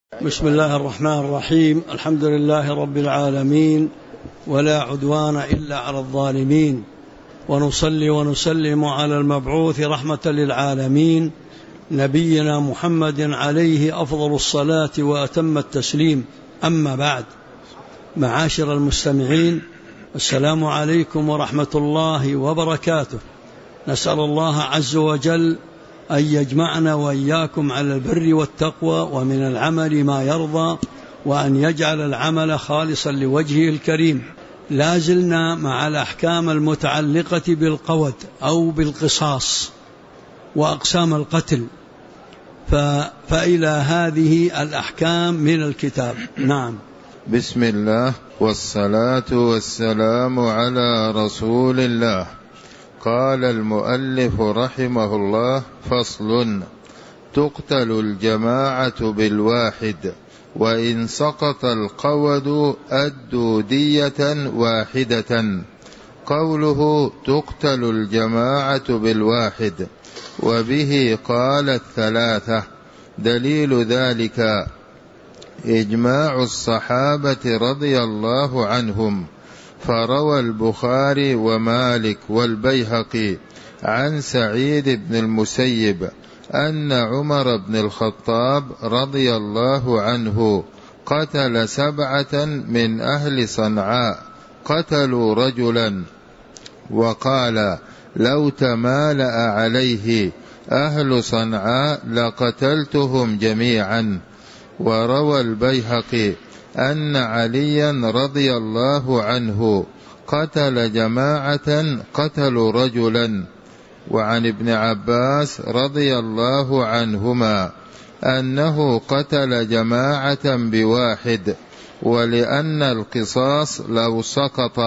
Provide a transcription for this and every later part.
بسم الله الرحمن الرحيم. الحمد لله رب العالمين، ولا عدوان إلا على الظالمين، ونصلي ونسلم على المبعوث رحمة للعالمين نبينا محمد عليه أفضل الصلاة وأتم التسليم. أما بعد، معاشر المستمعين، السلام عليكم ورحمة الله وبركاته. نسأل الله عز وجل أن يجمعنا وإياكم على البر والتقوى ومن العمل ما يرضى، وأن يجعل العمل خالصا لوجهه الكريم. لا زلنا مع الأحكام المتعلقة بالقود أو بالقصاص وأقسام القتل، فإلى هذه الأحكام من الكتاب. نعم. بسم الله والصلاة والسلام على رسول الله. قال المؤلف رحمه الله: فصل: تقتل الجماعة بالواحد، وإن سقط القود أدوا دية واحدة. قوله تقتل الجماعة بالواحد وبه قال الثلاثة، دليل ذلك إجماع الصحابة رضي الله عنهم، فروى البخاري ومالك والبيهقي عن سعيد بن المسيب أن عمر بن الخطاب رضي الله عنه قتل 7 من أهل صنعاء قتلوا رجلا، وقال: لو تمالأ عليه أهل صنعاء لقتلتهم جميعا. وروى البيهقي أن عليا رضي الله عنه قتل جماعة قتلوا رجلا. وعن ابن عباس رضي الله عنهما أنه قتل جماعة بواحد، ولأن القصاص لو سقط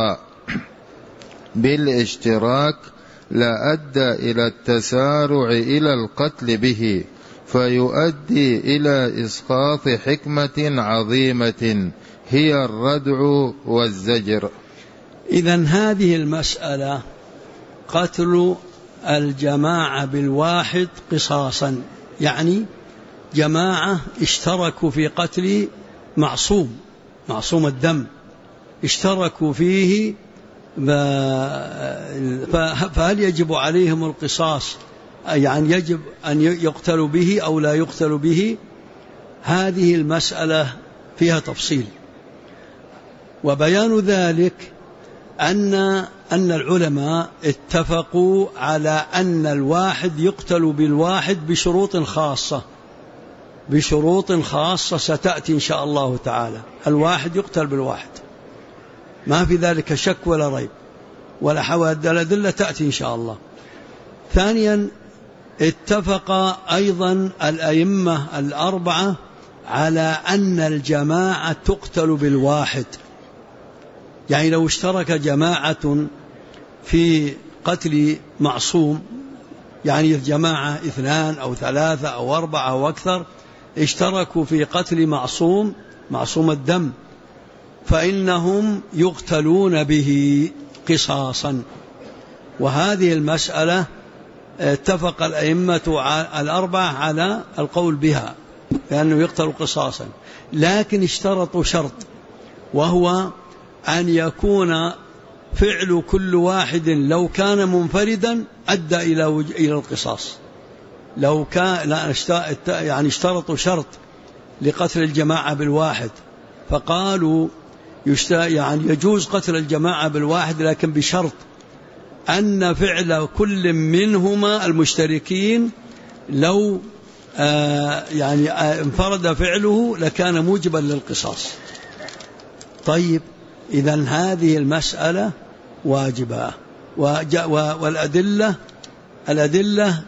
بالاشتراك لأدى إلى التسارع إلى القتل به، فيؤدي إلى إسقاط حكمة عظيمة هي الردع والزجر. إذن هذه المسألة قتل الجماعة بالواحد قصاصا، يعني جماعة اشتركوا في قتل معصوم الدم، اشتركوا فيه، فهل يجب عليهم القصاص؟ يعني يجب أن يقتلوا به أو لا يقتلوا به؟ هذه المسألة فيها تفصيل، وبيان ذلك أن العلماء اتفقوا على أن الواحد يقتل بالواحد بشروط خاصة ستأتي إن شاء الله تعالى. الواحد يقتل بالواحد، ما في ذلك شك ولا ريب، ولا حوادث، الأدلة تأتي إن شاء الله. ثانيا، اتفق أيضا الأئمة الأربعة على أن الجماعة تقتل بالواحد، يعني لو اشترك جماعة في قتل معصوم، يعني جماعة 2 أو 3 أو 4 أو أكثر اشتركوا في قتل معصوم الدم، فإنهم يقتلون به قصاصا. وهذه المسألة اتفق الأئمة الأربعة على القول بها، لأنه يقتل قصاصا، لكن اشترطوا شرط، وهو أن يكون فعل كل واحد لو كان منفردا أدى إلى القصاص. لو كان يعني اشترطوا شرط لقتل الجماعة بالواحد، فقالوا يعني يجوز قتل الجماعة بالواحد، لكن بشرط أن فعل كل منهما المشتركين لو يعني انفرد فعله لكان موجبا للقصاص. طيب، إذن هذه المسألة واجبة، والأدلة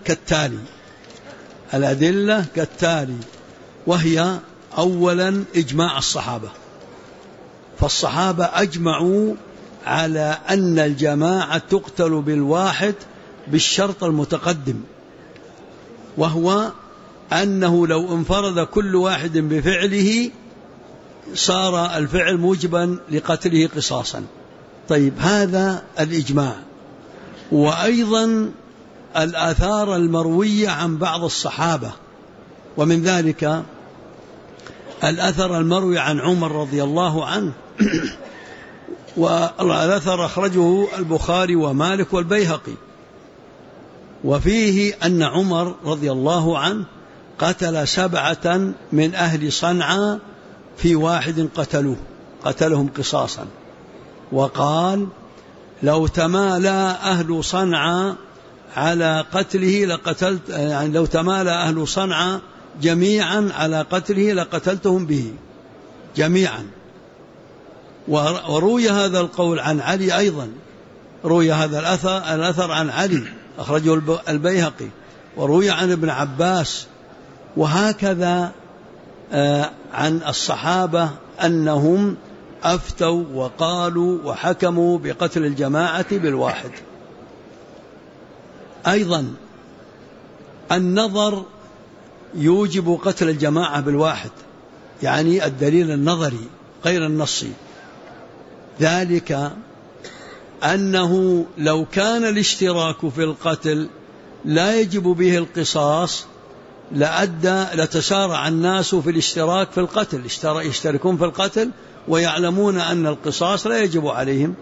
كالتالي، وهي: أولا إجماع الصحابة، فالصحابة أجمعوا على أن الجماعة تقتل بالواحد بالشرط المتقدم، وهو أنه لو انفرد كل واحد بفعله صار الفعل موجبا لقتله قصاصا. طيب، هذا الإجماع. وأيضا الآثار المروية عن بعض الصحابة، ومن ذلك الأثر المروي عن عمر رضي الله عنه والأثر أخرجه البخاري ومالك والبيهقي، وفيه أن عمر رضي الله عنه قتل 7 من أهل صنعاء في واحد قتلهم قصاصا، وقال: لو تمالى أهل صنعاء على قتله يعني لو تمالى أهل صنعاء جميعا على قتله لقتلتهم به جميعا. وروي هذا القول عن علي أيضا، روي هذا الأثر عن علي أخرجه البيهقي، وروي عن ابن عباس، وهكذا عن الصحابة أنهم أفتوا وقالوا وحكموا بقتل الجماعة بالواحد. أيضا النظر يوجب قتل الجماعة بالواحد، يعني الدليل النظري غير النصي، ذلك أنه لو كان الاشتراك في القتل لا يجب به القصاص لتسارع الناس في الاشتراك في القتل، يشتركون في القتل ويعلمون أن القصاص لا يجب عليهم،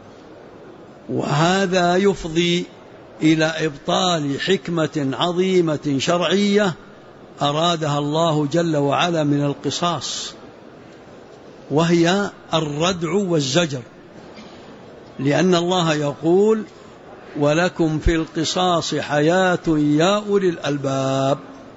وهذا يفضي إلى إبطال حكمة عظيمة شرعية أرادها الله جل وعلا من القصاص، وهي الردع والزجر، لأن الله يقول: ولكم في القصاص حياة يا أولي الألباب.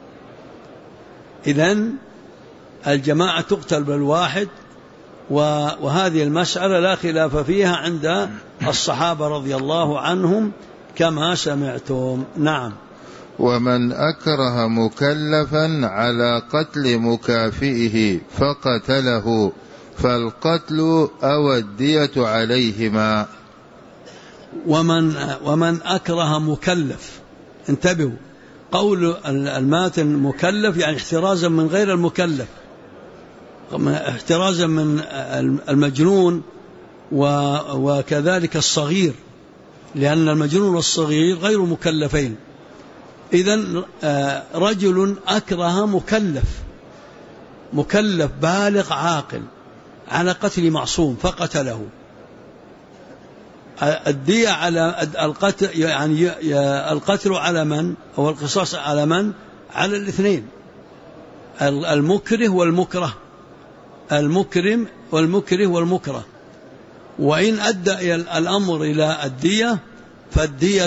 إذن الجماعة تقتل بالواحد، وهذه المسألة لا خلاف فيها عند الصحابة رضي الله عنهم كما سمعتم. نعم. ومن أكره مكلفا على قتل مكافئه فقتله فالقتل أو الدية عليهما. ومن أكره مكلف، انتبهوا، قول الماتن مكلف يعني احترازا من غير المكلف، احترازا من المجنون وكذلك الصغير، لأن المجنون والصغير غير مكلفين. إذن رجل أكره مكلف بالغ عاقل على قتل معصوم فقتله، الدية على القتل، يعني القتل على من؟ أو القصاص على من؟ على الاثنين، المكره والمكره، المكرم والمكره والمكره. وإن أدى الأمر إلى الدية فالدية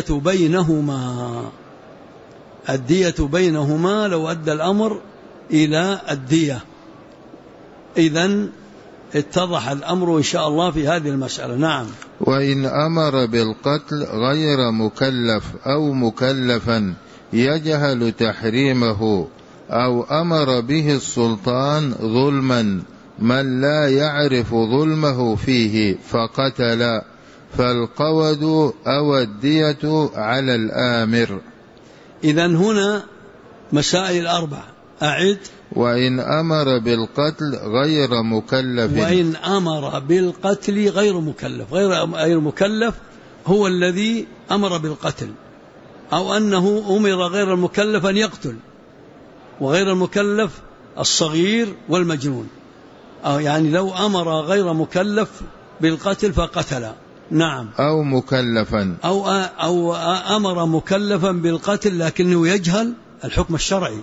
بينهما لو أدى الأمر إلى الدية. إذن اتضح الأمر إن شاء الله في هذه المسألة. نعم. وإن أمر بالقتل غير مكلف أو مكلفا يجهل تحريمه أو أمر به السلطان ظلما من لا يعرف ظلمه فيه فقتل فالقود أو الدية على الآمر. إذن هنا مسائل 4. أعد. وإن أمر بالقتل غير مكلف. وإن أمر بالقتل غير مكلف، غير مكلف هو الذي أمر بالقتل، أو أنه أمر غير المكلف أن يقتل، وغير المكلف الصغير والمجنون، أو يعني لو أمر غير مكلف بالقتل فقتل. نعم. أو مكلفا، أو أمر مكلفا بالقتل لكنه يجهل الحكم الشرعي،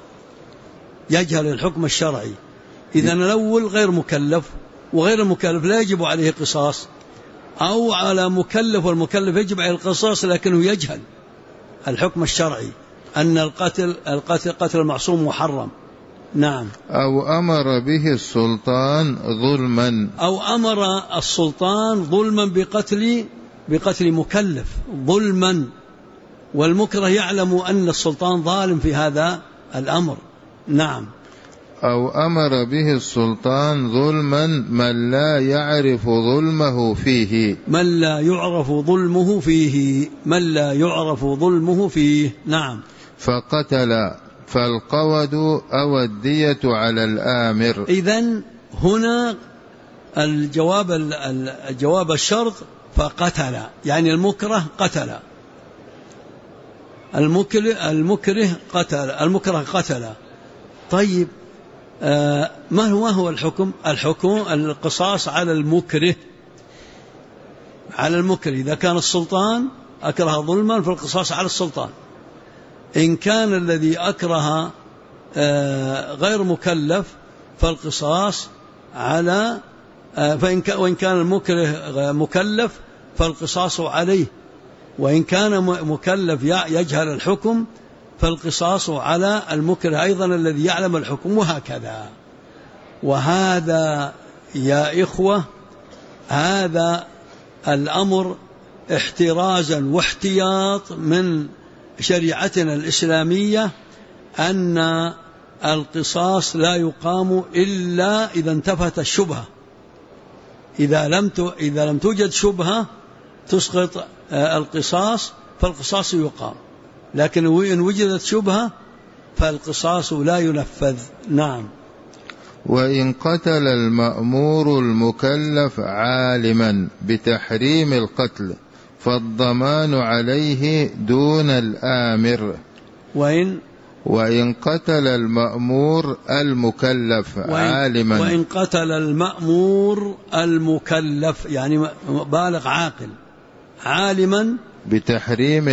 إذن الأول غير مكلف، وغير المكلف لا يجب عليه قصاص، أو على مكلف والمكلف يجب عليه القصاص لكنه يجهل الحكم الشرعي أن قتل المعصوم محرم. نعم. أو أمر به السلطان ظلما، أو أمر السلطان ظلما بقتل مكلف ظلما، والمكره يعلم أن السلطان ظالم في هذا الأمر. نعم. أو أمر به السلطان ظلما من لا يعرف ظلمه فيه، نعم. فقتل فالقود أو الدية على الآمر. إذن هنا الجواب الشرط فقتل، يعني المكره قتل، المكره قتل. طيب، ما هو الحكم؟ الحكم القصاص على المكره، على المكره. إذا كان السلطان أكره ظلما فالقصاص على السلطان. إن كان الذي أكره غير مكلف فالقصاص على وإن كان المكره مكلف فالقصاص عليه، وإن كان مكلف يجهل الحكم فالقصاص على المكره أيضا الذي يعلم الحكم، وهكذا. وهذا يا إخوة هذا الأمر احترازا واحتياط من شريعتنا الإسلامية، أن القصاص لا يقام إلا إذا انتفت الشبهة. إذا لم توجد شبهة تسقط القصاص فالقصاص يقام، لكن إن وجدت شبهة فالقصاص لا ينفذ. نعم. وإن قتل المأمور المكلف عالما بتحريم القتل فالضمان عليه دون الآمر. وإن قتل المأمور المكلف عالما، وإن قتل المأمور المكلف يعني بالغ عاقل عالما بتحريم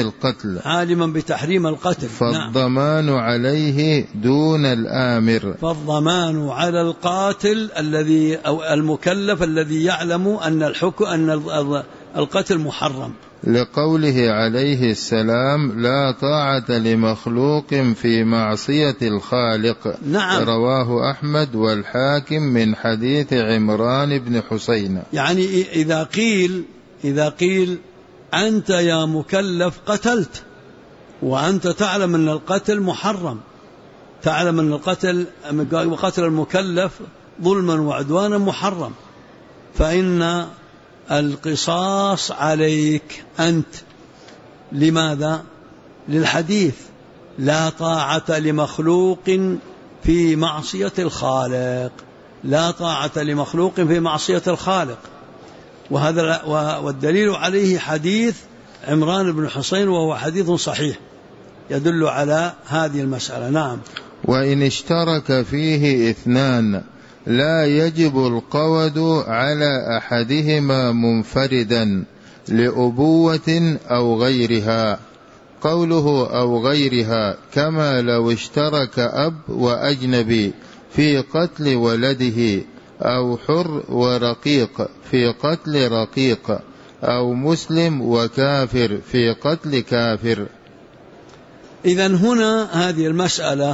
القتل فالضمان عليه دون الآمر. فالضمان على القاتل الذي أو المكلف الذي يعلم أن القتل محرم، لقوله عليه السلام: لا طاعة لمخلوق في معصية الخالق. نعم. رواه أحمد والحاكم من حديث عمران بن حسين. يعني إذا قيل أنت يا مكلف قتلت وأنت تعلم أن القتل محرم، تعلم أن قتل المكلف ظلما وعدوانا محرم، فإن القصاص عليك أنت. لماذا؟ للحديث: لا طاعة لمخلوق في معصية الخالق. لا طاعة لمخلوق في معصية الخالق. وهذا والدليل عليه حديث عمران بن حسين، وهو حديث صحيح يدل على هذه المسألة. نعم. وإن اشترك فيه اثنان لا يجب القود على أحدهما منفردا لأبوة أو غيرها. قوله أو غيرها كما لو اشترك أب وأجنبي في قتل ولده، أو حر ورقيق في قتل رقيق، أو مسلم وكافر في قتل كافر. إذن هنا هذه المسألة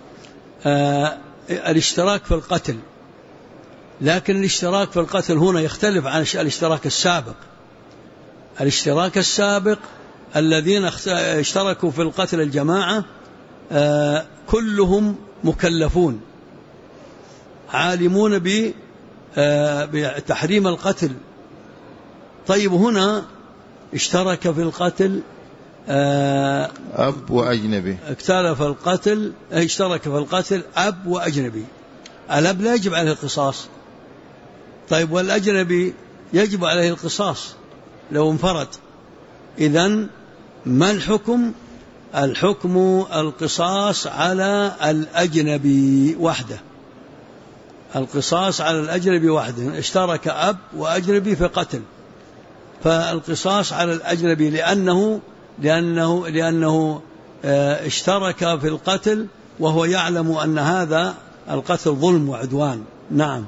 الاشتراك في القتل، لكن الاشتراك في القتل هنا يختلف عن الاشتراك السابق. الاشتراك السابق الذين اشتركوا في القتل الجماعة كلهم مكلفون عالمون بتحريم القتل. طيب هنا اشترك في القتل أب وأجنبي، اشترك في القتل أب وأجنبي. الأب لا يجب عليه القصاص، طيب والأجنبي يجب عليه القصاص لو انفرد. إذن ما الحكم؟ الحكم القصاص على الأجنبي وحده. القصاص على الأجنبي وحده. اشترك أب وأجنبي في قتل، فالقصاص على الأجنبي لأنه اشترك في القتل وهو يعلم أن هذا القتل ظلم وعدوان. نعم.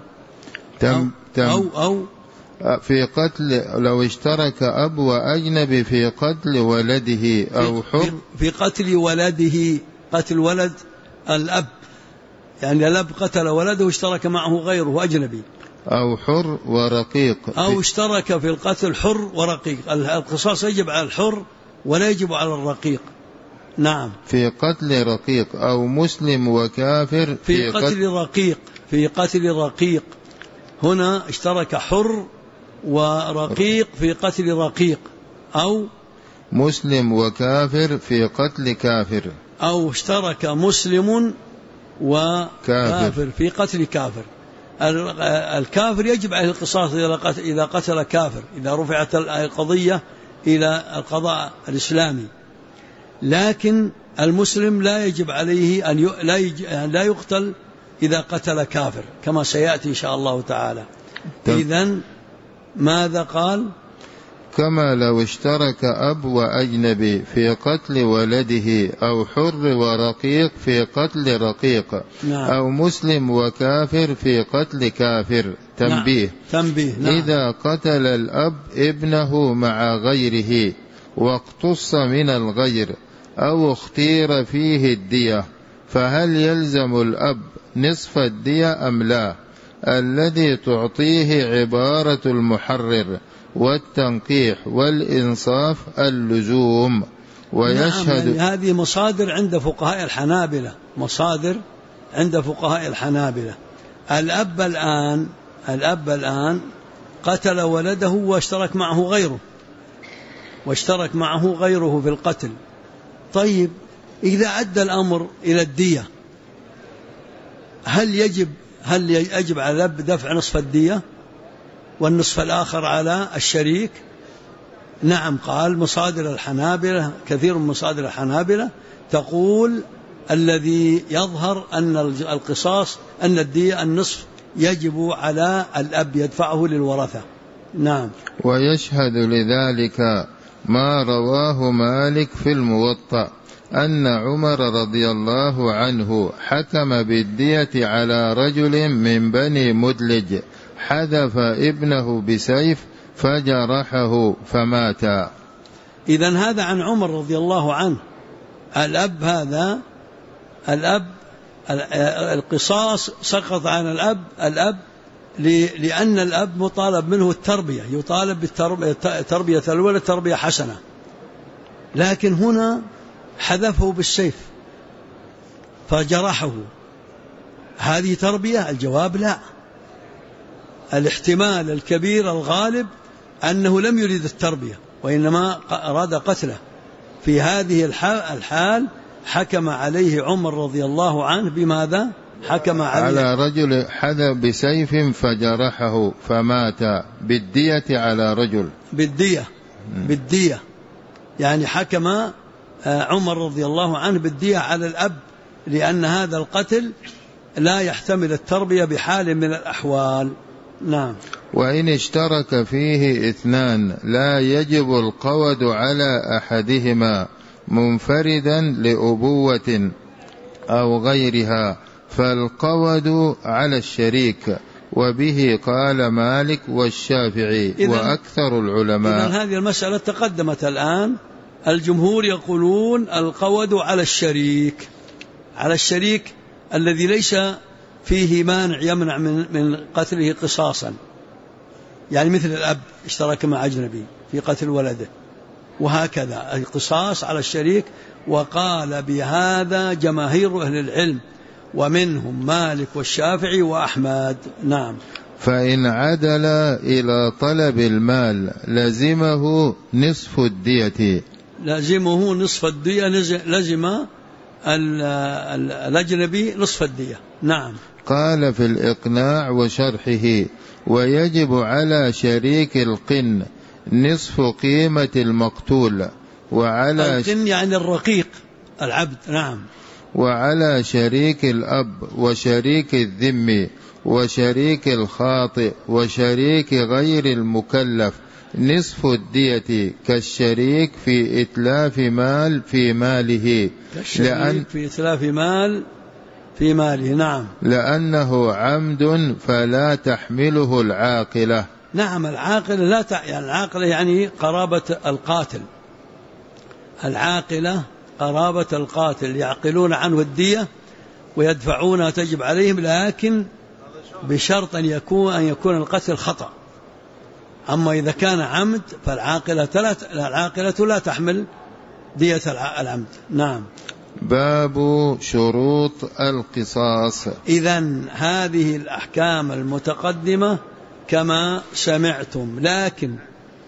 أو في قتل لو اشترك أب وأجنبي في قتل ولده أو حر في قتل ولده، قتل ولد الأب، يعني الأب قتل ولده واشترك معه غيره أجنبي، أو حر ورقيق، أو اشترك في القتل حر ورقيق. القصاص يجب على الحر ولا يجب على الرقيق. نعم. في قتل رقيق، أو مسلم وكافر في قتل رقيق. في قتل رقيق هنا اشترك حر ورقيق في قتل رقيق، أو مسلم وكافر في قتل كافر، أو اشترك مسلم وكافر في قتل كافر. الكافر يجب عليه القصاص إذا قتل كافر، إذا رفعت القضية إلى القضاء الإسلامي، لكن المسلم لا يجب عليه لا يقتل إذا قتل كافر كما سيأتي إن شاء الله تعالى. إذن ماذا قال؟ كما لو اشترك أب وأجنبي في قتل ولده أو حر ورقيق في قتل رقيق. نعم. أو مسلم وكافر في قتل كافر. تنبيه. نعم. تنبيه. نعم. إذا قتل الأب ابنه مع غيره واقتص من الغير أو اختير فيه الدية فهل يلزم الأب نصف الدية أم لا؟ الذي تعطيه عبارة المحرر والتنقيح والإنصاف اللزوم. ويشهد. نعم. هذه مصادر عند فقهاء الحنابلة، مصادر عند فقهاء الحنابلة. الأب الآن قتل ولده واشترك معه غيره في القتل. طيب إذا أدى الأمر إلى الدية هل يجب على الأب دفع نصف الدية والنصف الآخر على الشريك؟ نعم. قال مصادر الحنابلة، كثير من مصادر الحنابلة تقول الذي يظهر أن القصاص أن الدية النصف يجب على الأب يدفعه للورثة. نعم. ويشهد لذلك ما رواه مالك في الموطأ أن عمر رضي الله عنه حكم بالدية على رجل من بني مدلج حذف ابنه بسيف فجرحه فمات. إذن هذا عن عمر رضي الله عنه. الأب القصاص سقط عن الأب لأن الأب مطالب منه التربية، يطالب بالتربية الولد تربية حسنة، لكن هنا حذفه بالسيف فجرحه. هذه تربية؟ الجواب لا. الاحتمال الكبير الغالب أنه لم يريد التربية وإنما أراد قتله. في هذه الحال حكم عليه عمر رضي الله عنه بماذا؟ حكم على رجل حذف بسيف فجرحه فمات بالدية على رجل. بالدية يعني حكم عمر رضي الله عنه بالدية على الأب، لأن هذا القتل لا يحتمل التربية بحال من الأحوال. نعم. وإن اشترك فيه اثنان لا يجب القود على أحدهما منفردا لأبوة أو غيرها، فالقود على الشريك، وبه قال مالك والشافعي وأكثر العلماء. إذن هذه المسألة تقدمت الآن. الجمهور يقولون القود على الشريك الذي ليس فيه مانع يمنع من قتله قصاصا، يعني مثل الأب اشترك مع أجنبي في قتل ولده، وهكذا القصاص على الشريك. وقال بهذا جماهير أهل العلم ومنهم مالك والشافعي وأحمد. نعم. فإن عدل إلى طلب المال لزمه نصف الدية. لزم الأجنبي نصف الدية. نعم. قال في الإقناع وشرحه: ويجب على شريك القن نصف قيمة المقتول، وعلى القن يعني الرقيق العبد. نعم. وعلى شريك الأب وشريك الذم وشريك الخاطئ وشريك غير المكلف نصف الدية كالشريك في إتلاف مال في ماله، في إتلاف مال في ماله. نعم. لأنه عمد فلا تحمله العاقلة. نعم. العاقلة العاقلة يعني قرابة القاتل. العاقلة قرابة القاتل يعقلون عنه الدية ويدفعونها تجب عليهم، لكن بشرط أن يكون القتل خطأ. أما إذا كان عمد فالعاقلة لا تحمل دية العمد. نعم. باب شروط القصاص. إذن هذه الأحكام المتقدمة كما سمعتم، لكن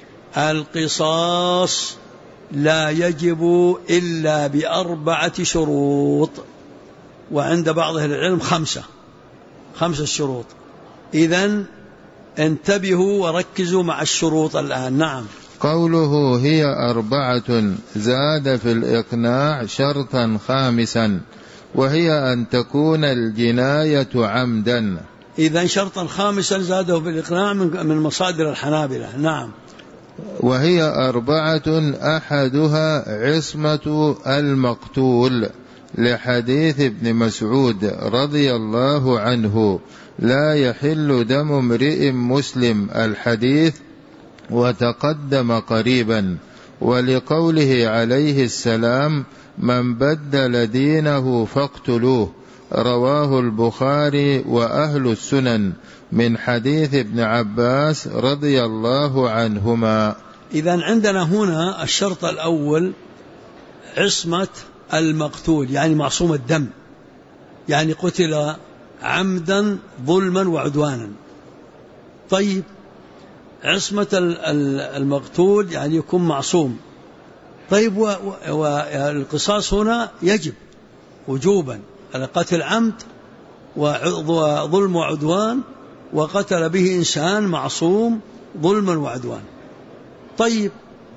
القصاص لا يجب إلا ب4 شروط، وعند بعض أهل العلم 5 شروط. إذن انتبهوا وركزوا مع الشروط الآن. نعم. قوله هي 4 زاد في الإقناع شرطا خامسا، وهي أن تكون الجناية عمدا. إذن شرطا خامسا زاده بالإقناع من مصادر الحنابلة. نعم. وهي 4 أحدها عصمة المقتول، لحديث ابن مسعود رضي الله عنه: لا يحل دم امرئ مسلم، الحديث وتقدم قريبا. ولقوله عليه السلام: من بدل دينه فاقتلوه، رواه البخاري وأهل السنن من حديث ابن عباس رضي الله عنهما. إذن عندنا هنا الشرط الأول عصمة المقتول، يعني معصوم الدم، يعني قتل عمدا ظلما وعدوانا. طيب، عصمة المقتول يعني يكون معصوم. طيب، والقصاص هنا يجب وجوبا على قتل عمد وظلم وعدوان، وقتل به إنسان معصوم ظلما وعدوان. طيب،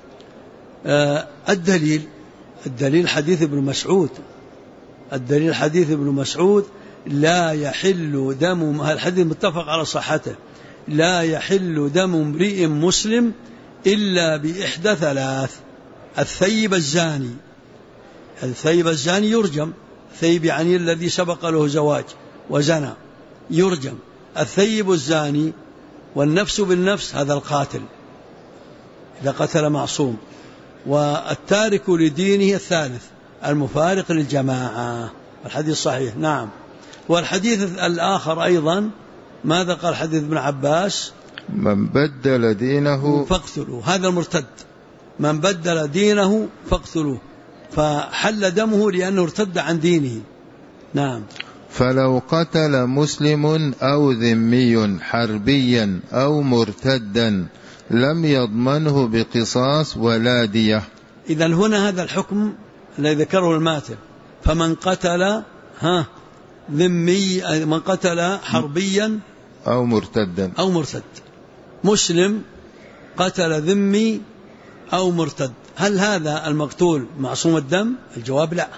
الدليل حديث ابن مسعود، الدليل حديث ابن مسعود: لا يحل دم، الحديث متفق على صحته، لا يحل دم امرئ مسلم إلا بإحدى 3: الثيب الزاني، الثيب الزاني يرجم، الثيب يعني الذي سبق له زواج وزنى يرجم، الثيب الزاني، والنفس بالنفس، هذا القاتل إذا قتل معصوم، والتارك لدينه الثالث: المفارق للجماعة. الحديث صحيح. نعم. والحديث الآخر أيضا ماذا قال حديث ابن عباس؟ من بدل دينه فاقتلوه، هذا المرتد، من بدل دينه فاقتلوه، فحل دمه لأنه ارتد عن دينه. نعم. فلو قتل مسلم أو ذمي حربيا أو مرتدا لم يضمنه بقصاص ولا دية. إذن هنا هذا الحكم الذي ذكره الماتن: فمن قتل ذمي، من قتل حربيا أو مرتدا أو مرتد، مسلم قتل ذمي أو مرتد، هل هذا المقتول معصوم الدم؟ الجواب لا.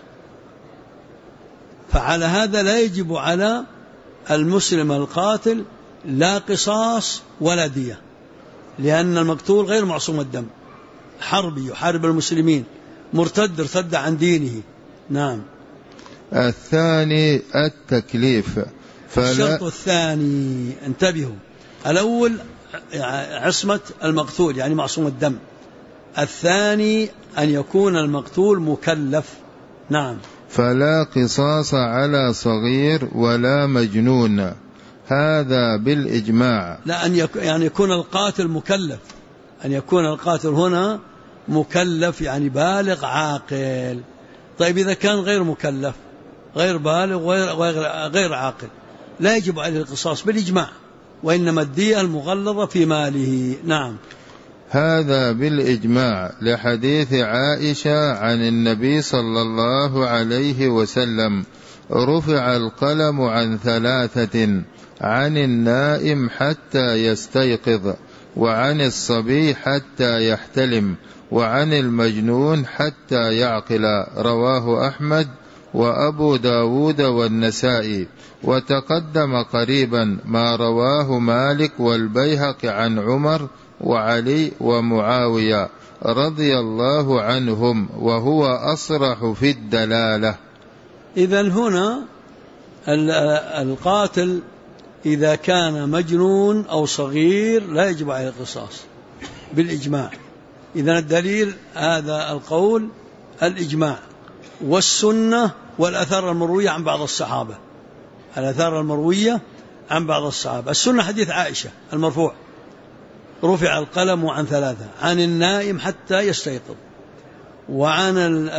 فعلى هذا لا يجب على المسلم القاتل لا قصاص ولا دية، لأن المقتول غير معصوم الدم، حربي يحارب المسلمين، مرتد ارتد عن دينه. نعم. الثاني التكليف. الشرط الثاني، انتبهوا، الأول عصمة المقتول يعني معصوم الدم، الثاني أن يكون المقتول مكلف. نعم. فلا قصاص على صغير ولا مجنون، هذا بالإجماع. لا، يعني يكون القاتل مكلف، أن يكون القاتل هنا مكلف يعني بالغ عاقل. طيب، إذا كان غير مكلف، غير بالغ غير عاقل، لا يجب عليه القصاص بالإجماع، وإنما الدية المغلظة في ماله. نعم. هذا بالإجماع، لحديث عائشة عن النبي صلى الله عليه وسلم: رفع القلم عن 3: عن النائم حتى يستيقظ، وعن الصبي حتى يحتلم، وعن المجنون حتى يعقل. رواه أحمد وأبو داود والنسائي. وتقدم قريبا ما رواه مالك والبيهقي عن عمر وعلي ومعاوية رضي الله عنهم، وهو أصرح في الدلالة. إذن هنا القاتل إذا كان مجنون أو صغير لا يجب عليه القصاص بالإجماع. إذن الدليل هذا القول الإجماع والسنة والأثار المروية عن بعض الصحابة، الأثار المروية عن بعض الصحابة. السنة حديث عائشة المرفوع: رفع القلم عن 3: عن النائم حتى يستيقظ، وعن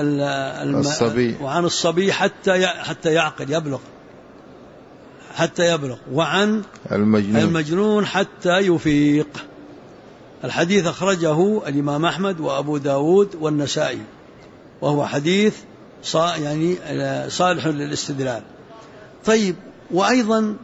الصبي حتى يعقل يبلغ، وعن المجنون حتى يفيق. الحديث أخرجه الإمام أحمد وأبو داود والنسائي، وهو حديث يعني صالح للاستدلال. طيب، وأيضا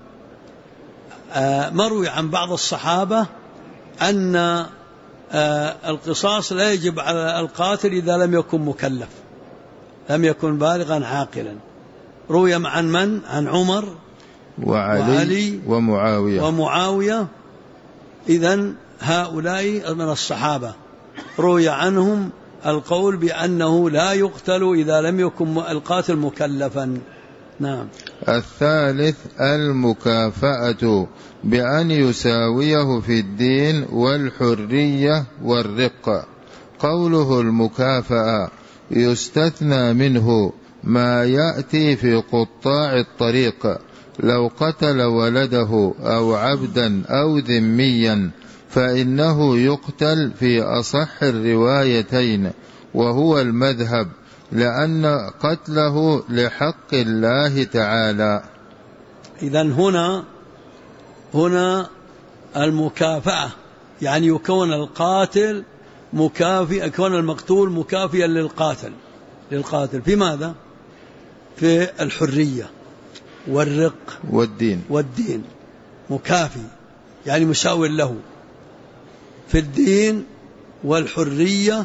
مروي عن بعض الصحابة أن القصاص لا يجب على القاتل إذا لم يكن مكلف، لم يكن بالغا عاقلا. روي عن من؟ عن عمر وعلي ومعاوية. إذن هؤلاء من الصحابة روي عنهم القول بأنه لا يقتل إذا لم يكن القاتل مكلفا. نعم. الثالث المكافأة بأن يساويه في الدين والحرية والرق. قوله المكافأة يستثنى منه ما يأتي في قطاع الطريق، لو قتل ولده أو عبدا أو ذميا فإنه يقتل في أصح الروايتين وهو المذهب، لأن قتله لحق الله تعالى. إذن هنا المكافأة يعني يكون القاتل مكافئ، يكون المقتول مكافئا للقاتل في ماذا؟ في الحرية والرق والدين مكافئ يعني مساو له في الدين والحرية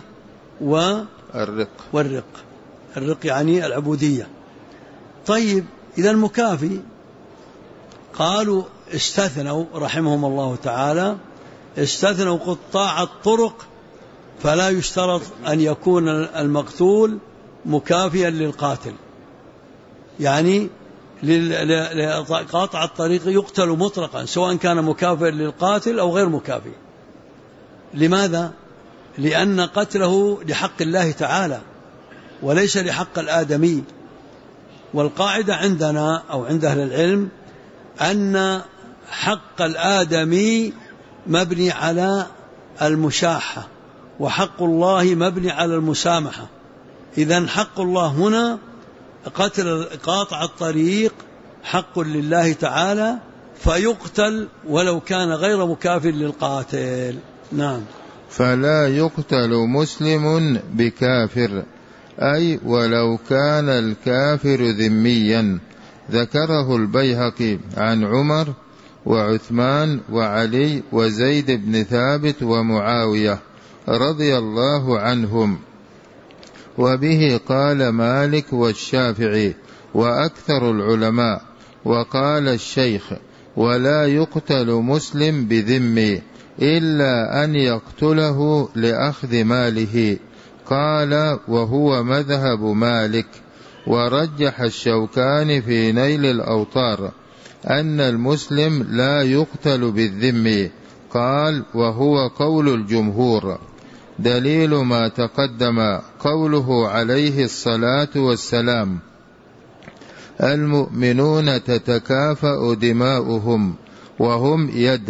والرق. الرق يعني العبودية. طيب إذا المكافئ قالوا استثنوا رحمهم الله تعالى، استثنوا قطاع الطرق، فلا يشترط أن يكون المقتول مكافئا للقاتل، يعني لقاطع الطريق يقتل مطلقا سواء كان مكافئا للقاتل أو غير مكافئ. لماذا؟ لأن قتله لحق الله تعالى وليس لحق الآدمي. والقاعدة عندنا أو عند أهل العلم أن حق الآدمي مبني على المشاحة وحق الله مبني على المسامحة. إذن حق الله هنا قتل قاطع الطريق حق لله تعالى فيقتل ولو كان غير مكافئ للقاتل. نعم. فلا يقتل مسلم بكافر، أي ولو كان الكافر ذميا. ذكره البيهقي عن عمر وعثمان وعلي وزيد بن ثابت ومعاوية رضي الله عنهم، وبه قال مالك والشافعي وأكثر العلماء. وقال الشيخ ولا يقتل مسلم بذمي إلا أن يقتله لأخذ ماله. قال وهو مذهب مالك. ورجح الشوكاني في نيل الأوطار أن المسلم لا يقتل بالذم. قال وهو قول الجمهور. دليل ما تقدم قوله عليه الصلاة والسلام المؤمنون تتكافأ دماؤهم وهم يد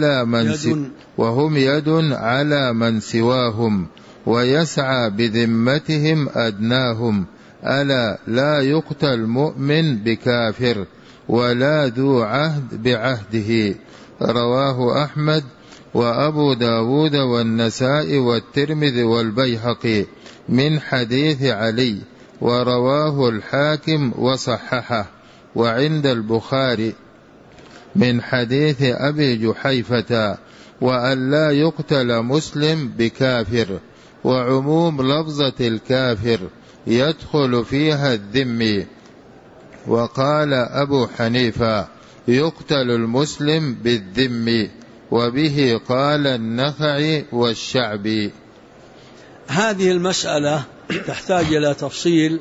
على من سواهم ويسعى بذمتهم أدناهم. ألا لا يقتل مؤمن بكافر ولا ذو عهد بعهده. رواه أحمد وأبو داود والنسائي والترمذي والبيهقي من حديث علي، ورواه الحاكم وصححه. وعند البخاري من حديث أبي جحيفة وأن لا يقتل مسلم بكافر. وعموم لفظة الكافر يدخل فيها الذم. وقال أبو حنيفة يقتل المسلم بالذم، وبه قال النخعي والشعبي. هذه المسألة تحتاج إلى تفصيل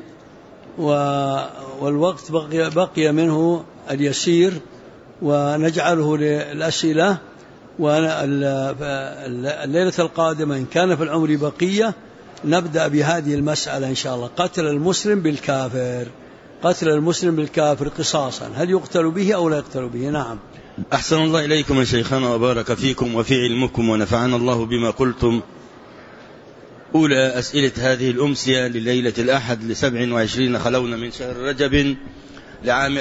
والوقت بقي منه اليسير، ونجعله للأسئلة. والليلة القادمة إن كان في العمر بقية نبدأ بهذه المسألة إن شاء الله. قتل المسلم بالكافر قصاصا، هل يقتل به أو لا يقتل به؟ نعم. أحسن الله إليكم يا شيخنا وبارك فيكم وفي علمكم ونفعنا الله بما قلتم. أولى أسئلة هذه الأمسية لليلة الأحد 27 خلونا من شهر رجب لعام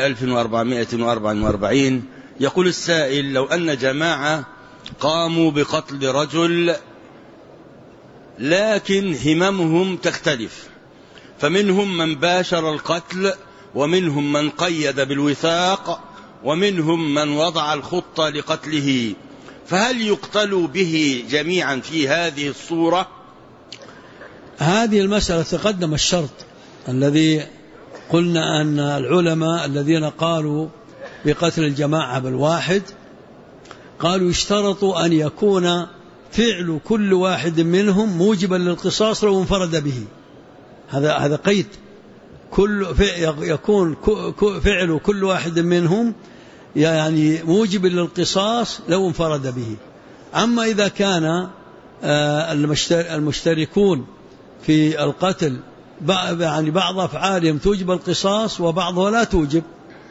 1444. يقول السائل لو أن جماعة قاموا بقتل رجل لكن هممهم تختلف، فمنهم من باشر القتل ومنهم من قيد بالوثاق ومنهم من وضع الخطة لقتله، فهل يقتل به جميعا في هذه الصورة؟ هذه المسألة تقدم الشرط الذي قلنا أن العلماء الذين قالوا بقتل الجماعة بالواحد قالوا يشترطوا أن يكون فعل كل واحد منهم موجبا للقصاص لو انفرد به. هذا قيد، يكون فعل كل واحد منهم يعني موجب للقصاص لو انفرد به. أما إذا كان المشتركون في القتل يعني بعض أفعالهم توجب القصاص وبعضها لا توجب،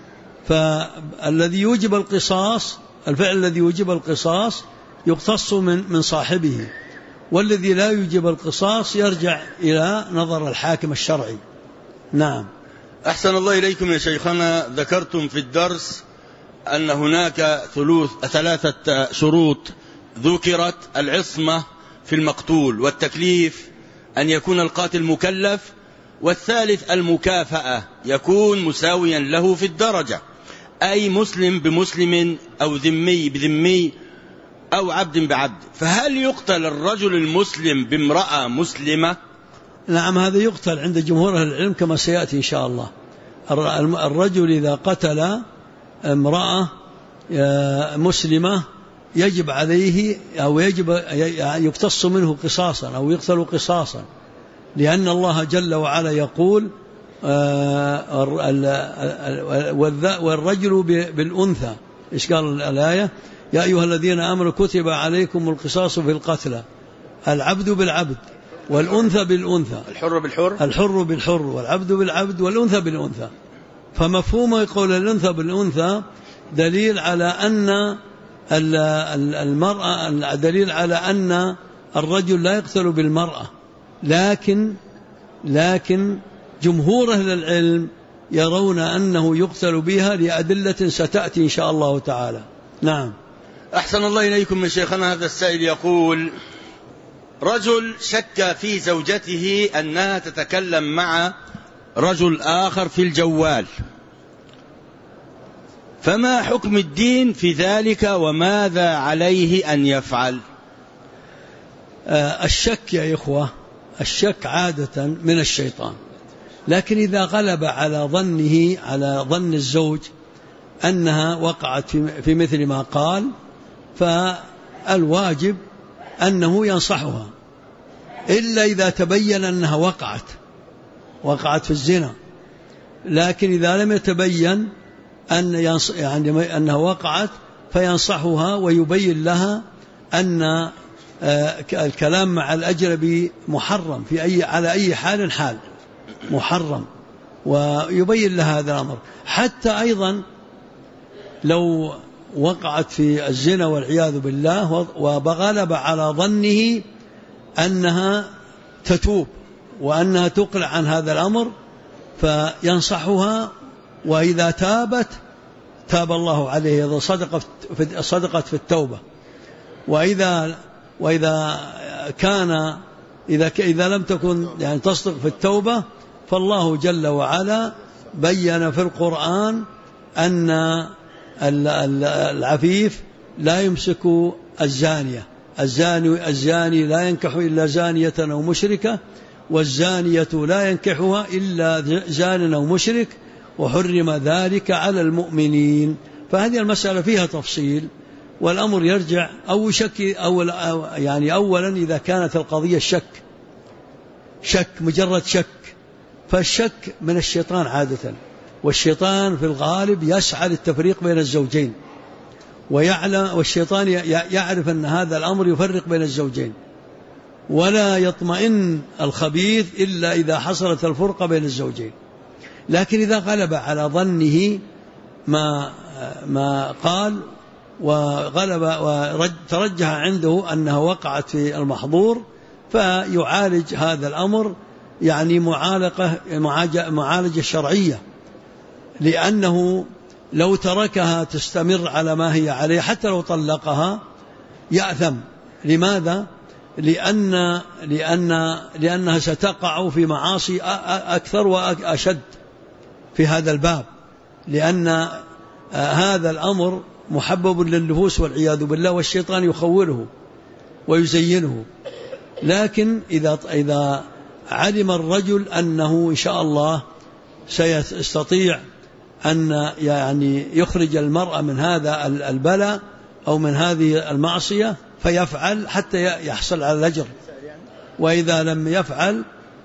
فالذي يوجب القصاص، الفعل الذي يوجب القصاص يقتص من صاحبه، والذي لا يوجب القصاص يرجع إلى نظر الحاكم الشرعي. نعم. أحسن الله إليكم يا شيخنا. ذكرتم في الدرس أن هناك 3 شروط ذكرت: العصمة في المقتول، والتكليف أن يكون القاتل مكلف، والثالث المكافأة يكون مساويا له في الدرجة، أي مسلم بمسلم أو ذمي بذمي أو عبد بعبد. فهل يقتل الرجل المسلم بامرأة مسلمة؟ نعم، هذا يقتل عند جمهور أهل العلم كما سيأتي إن شاء الله. الرجل إذا قتل امرأة مسلمة يجب عليه أو يجب يقتص منه قصاصا أو يقتل قصاصا، لأن الله جل وعلا يقول: والرجل بالأنثى. إيش قال الآية؟ يا أيها الذين آمنوا كتب عليكم القصاص في القتلى، العبد بالعبد والأنثى بالأنثى، الحر بالحر والعبد بالعبد والأنثى بالأنثى. فمفهوم يقول الأنثى بالأنثى دليل على أن المرأة، دليل على أن الرجل لا يقتل بالمرأة، لكن جمهور أهل العلم يرون أنه يقتل بها لأدلة ستأتي إن شاء الله تعالى. نعم. أحسن الله إليكم من شيخنا. هذا السائل يقول: رجل شك في زوجته أنها تتكلم مع رجل آخر في الجوال، فما حكم الدين في ذلك وماذا عليه أن يفعل؟ الشك يا إخوة، الشك عادة من الشيطان، لكن إذا غلب على ظنه، على ظن الزوج أنها وقعت في مثل ما قال، فالواجب أنه ينصحها، إلا إذا تبين أنها وقعت في الزنا. لكن إذا لم يتبين أنها وقعت فينصحها ويبين لها أن الكلام مع الأجنبي محرم على أي حال محرم، ويبين لها هذا الأمر. حتى أيضا لو وقعت في الزنا والعياذ بالله وغلب على ظنه أنها تتوب وأنها تقلع عن هذا الأمر، فينصحها، وإذا تابت تاب الله عليه، إذا صدقت في التوبة. إذا لم تكن يعني تصدق في التوبة، فالله جل وعلا بين في القرآن أن العفيف لا يمسك الزانية، الزاني لا ينكح إلا زانية أو مشركة، والزانية لا ينكحها إلا زان أو مشرك، وحرم ذلك على المؤمنين. فهذه المسألة فيها تفصيل، والأمر يرجع أو شك يعني أولا إذا كانت القضية شك مجرد شك، فالشك من الشيطان عادة، والشيطان في الغالب يسعى للتفريق بين الزوجين، والشيطان يعرف أن هذا الأمر يفرق بين الزوجين، ولا يطمئن الخبيث إلا إذا حصلت الفرقة بين الزوجين. لكن إذا غلب على ظنه ما قال وغلب وترجح عنده أنها وقعت في المحظور، فيعالج هذا الأمر يعني معالجة شرعية، لأنه لو تركها تستمر على ما هي عليه حتى لو طلقها يأثم. لماذا؟ لأنها ستقع في معاصي أكثر وأشد في هذا الباب، لأن هذا الأمر محبب للنفوس والعياذ بالله، والشيطان يخوله ويزينه. لكن إذا علم الرجل أنه إن شاء الله سيستطيع أن يعني يخرج المرأة من هذا البلاء أو من هذه المعصية فيفعل حتى يحصل على الأجر، وإذا لم يفعل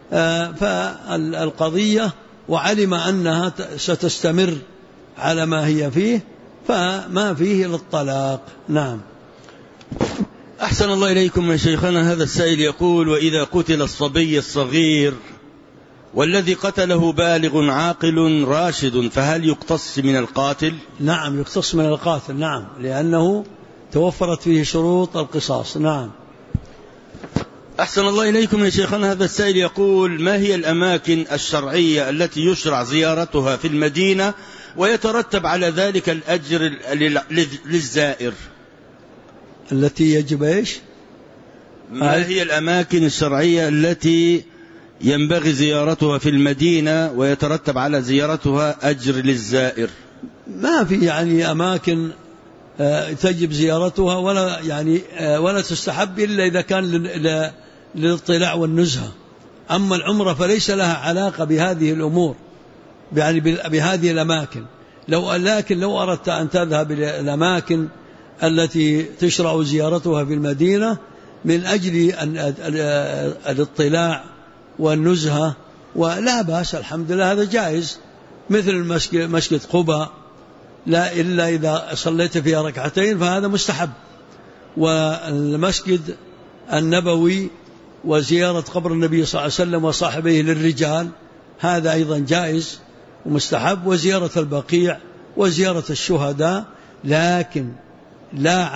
فالقضية وعلم أنها ستستمر على ما هي فيه فما فيه للطلاق. نعم. أحسن الله إليكم يا شيخنا. هذا السائل يقول: وإذا قتل الصبي الصغير والذي قتله بالغ عاقل راشد فهل يقتص من القاتل؟ نعم يقتص من القاتل، نعم، لأنه توفرت فيه شروط القصاص. نعم. أحسن الله إليكم يا شيخنا. هذا السائل يقول: ما هي الأماكن الشرعية التي يشرع زيارتها في المدينة ويترتب على ذلك الأجر للزائر؟ التي يجب إيش؟ ما هي الأماكن الشرعية التي ينبغي زيارتها في المدينة ويترتب على زيارتها أجر للزائر؟ ما في يعني أماكن تجب زيارتها ولا تستحب إلا إذا كان للاطلاع والنزهة. أما العمرة فليس لها علاقة بهذه الأمور، يعني بهذه الأماكن. لكن لو أردت أن تذهب إلى الأماكن التي تشرع زيارتها في المدينة من أجل الاطلاع والنزهة ولا بأس، الحمد لله، هذا جائز، مثل مسجد قباء، لا إلا إذا صليت فيها ركعتين فهذا مستحب، والمسجد النبوي وزيارة قبر النبي صلى الله عليه وسلم وصاحبه للرجال هذا أيضا جائز ومستحب، وزيارة البقيع وزيارة الشهداء، لكن لا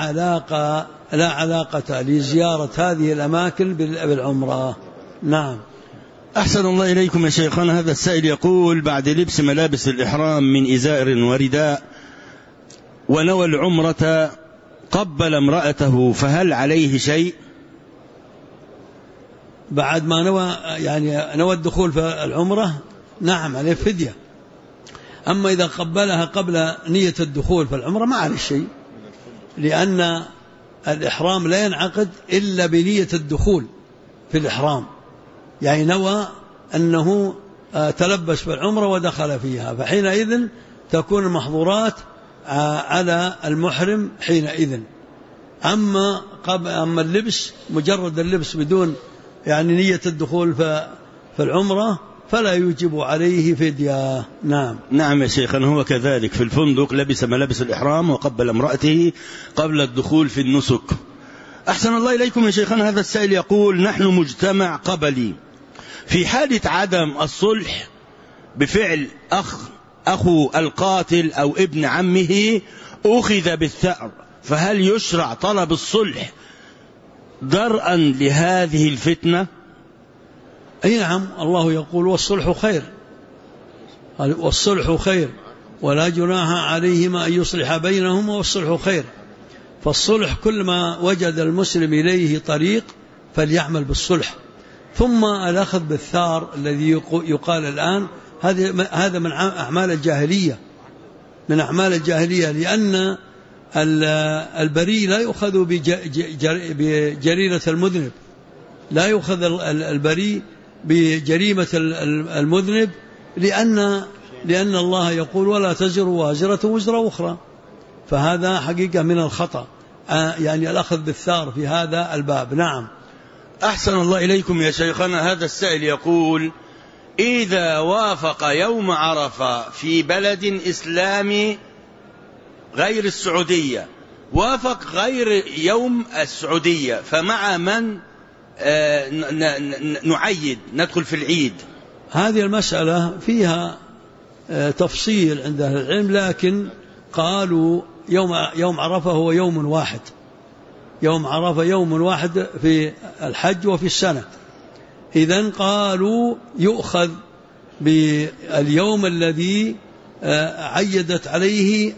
علاقة لزيارة هذه الأماكن بالعمرة. نعم. أحسن الله إليكم يا شيخنا. هذا السائل يقول: بعد لبس ملابس الإحرام من إزار ورداء ونوى العمرة قبل امرأته فهل عليه شيء؟ بعد ما نوى الدخول في العمرة نعم عليه فدية. أما إذا قبلها قبل نية الدخول في العمرة ما عليه شيء، لأن الإحرام لا ينعقد إلا بنية الدخول في الإحرام، يعني نوى أنه تلبس بالعمرة ودخل فيها، فحينئذ تكون المحظورات على المحرم حينئذ. أما اللبس، مجرد اللبس بدون يعني نية الدخول في العمرة فلا يوجب عليه فدية. نعم. نعم يا شيخنا، هو كذلك في الفندق لبس ملابس الإحرام وقبل امرأته قبل الدخول في النسك. أحسن الله إليكم يا شيخنا. هذا السائل يقول: نحن مجتمع قبلي، في حالة عدم الصلح بفعل أخو القاتل أو ابن عمه أخذ بالثأر، فهل يشرع طلب الصلح درءا لهذه الفتنة؟ أي نعم، الله يقول: والصلح خير، والصلح خير ولا جناح عليهما أن يصلح بينهما والصلح خير. فالصلح كل ما وجد المسلم إليه طريق فليعمل بالصلح. ثم الأخذ بالثار الذي يقال الآن هذا من أعمال الجاهلية، من أعمال الجاهلية، لأن البريء لا يؤخذ بجريرة المذنب، لا يؤخذ البريء بجريمة المذنب، لأن الله يقول: ولا تزر وازرة وزر أخرى. فهذا حقيقة من الخطأ، يعني الأخذ بالثار في هذا الباب. نعم. أحسن الله إليكم يا شيخنا. هذا السائل يقول: إذا وافق يوم عرفة في بلد إسلامي غير السعودية، وافق غير يوم السعودية، فمع من نعيد ندخل في العيد؟ هذه المسألة فيها تفصيل عند أهل العلم، لكن قالوا يوم عرفة هو يوم واحد، يوم عرفة يوم واحد في الحج وفي السنة. إذن قالوا يؤخذ باليوم الذي عيدت عليه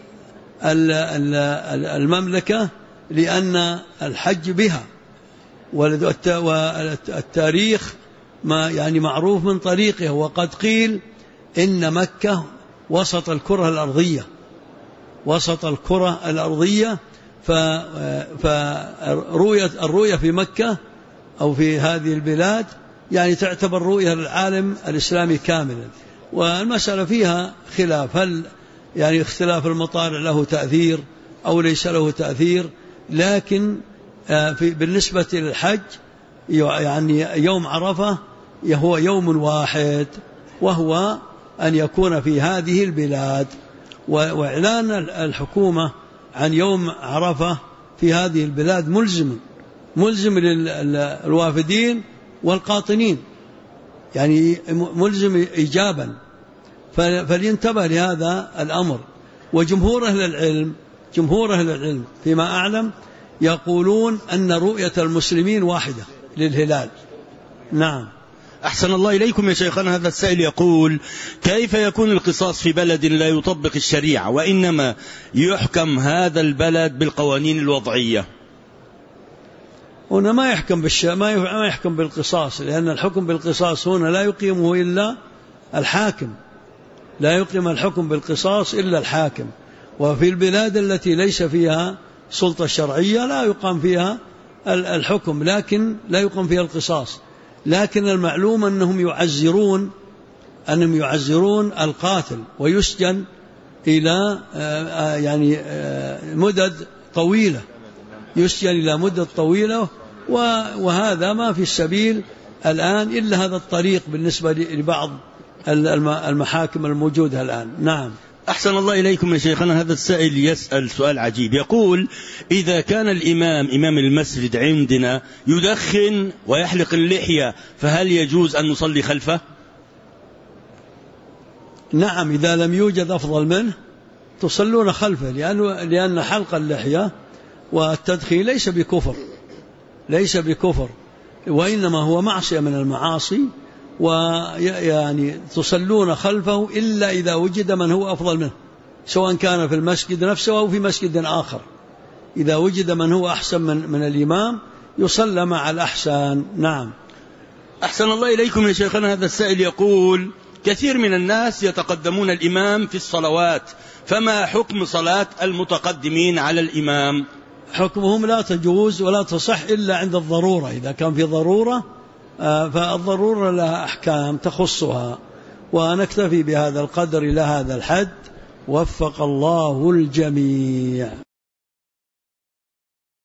المملكة، لأن الحج بها، والتاريخ ما يعني معروف من طريقه. وقد قيل إن مكة وسط الكرة الأرضية، وسط الكرة الأرضية، فالرؤية في مكة أو في هذه البلاد يعني تعتبر رؤية للعالم الإسلامي كاملا. والمسألة فيها خلاف، هل يعني اختلاف المطالع له تأثير أو ليس له تأثير، لكن بالنسبة للحج يعني يوم عرفة هو يوم واحد، وهو أن يكون في هذه البلاد، وإعلان الحكومة عن يوم عرفة في هذه البلاد ملزم للوافدين والقاطنين، يعني ملزم إيجابا، فلينتبه لهذا الأمر. وجمهور أهل العلم فيما أعلم يقولون أن رؤية المسلمين واحدة للهلال. نعم. أحسن الله إليكم يا شيخنا. هذا السائل يقول: كيف يكون القصاص في بلد لا يطبق الشريعة وإنما يحكم هذا البلد بالقوانين الوضعية؟ هنا ما يحكم بالقصاص، لأن الحكم بالقصاص هنا لا يقيمه إلا الحاكم، لا يقيم الحكم بالقصاص إلا الحاكم. وفي البلاد التي ليس فيها سلطة شرعية لا يقام فيها الحكم، لكن لا يقام فيها القصاص. لكن المعلوم أنهم يعزرون القاتل ويسجن إلى يعني مدد طويلة، وهذا ما في السبيل الآن إلا هذا الطريق بالنسبة لبعض المحاكم الموجودة الآن. نعم. أحسن الله إليكم يا شيخنا. هذا السائل يسأل سؤال عجيب، يقول: إذا كان إمام المسجد عندنا يدخن ويحلق اللحية فهل يجوز أن نصلي خلفه؟ نعم، إذا لم يوجد أفضل منه تصلون خلفه، لأن حلق اللحية والتدخين ليس بكفر، وإنما هو معصية من المعاصي، ويعني تصلون خلفه إلا إذا وجد من هو أفضل منه، سواء كان في المسجد نفسه أو في مسجد آخر. إذا وجد من هو أحسن من الإمام يصلى مع الأحسن. نعم. أحسن الله إليكم يا شيخنا. هذا السائل يقول: كثير من الناس يتقدمون الإمام في الصلوات، فما حكم صلاة المتقدمين على الإمام؟ حكمهم لا تجوز ولا تصح إلا عند الضرورة. إذا كان في ضرورة فالضرورة لها أحكام تخصها. ونكتفي بهذا القدر إلى هذا الحد، وفق الله الجميع.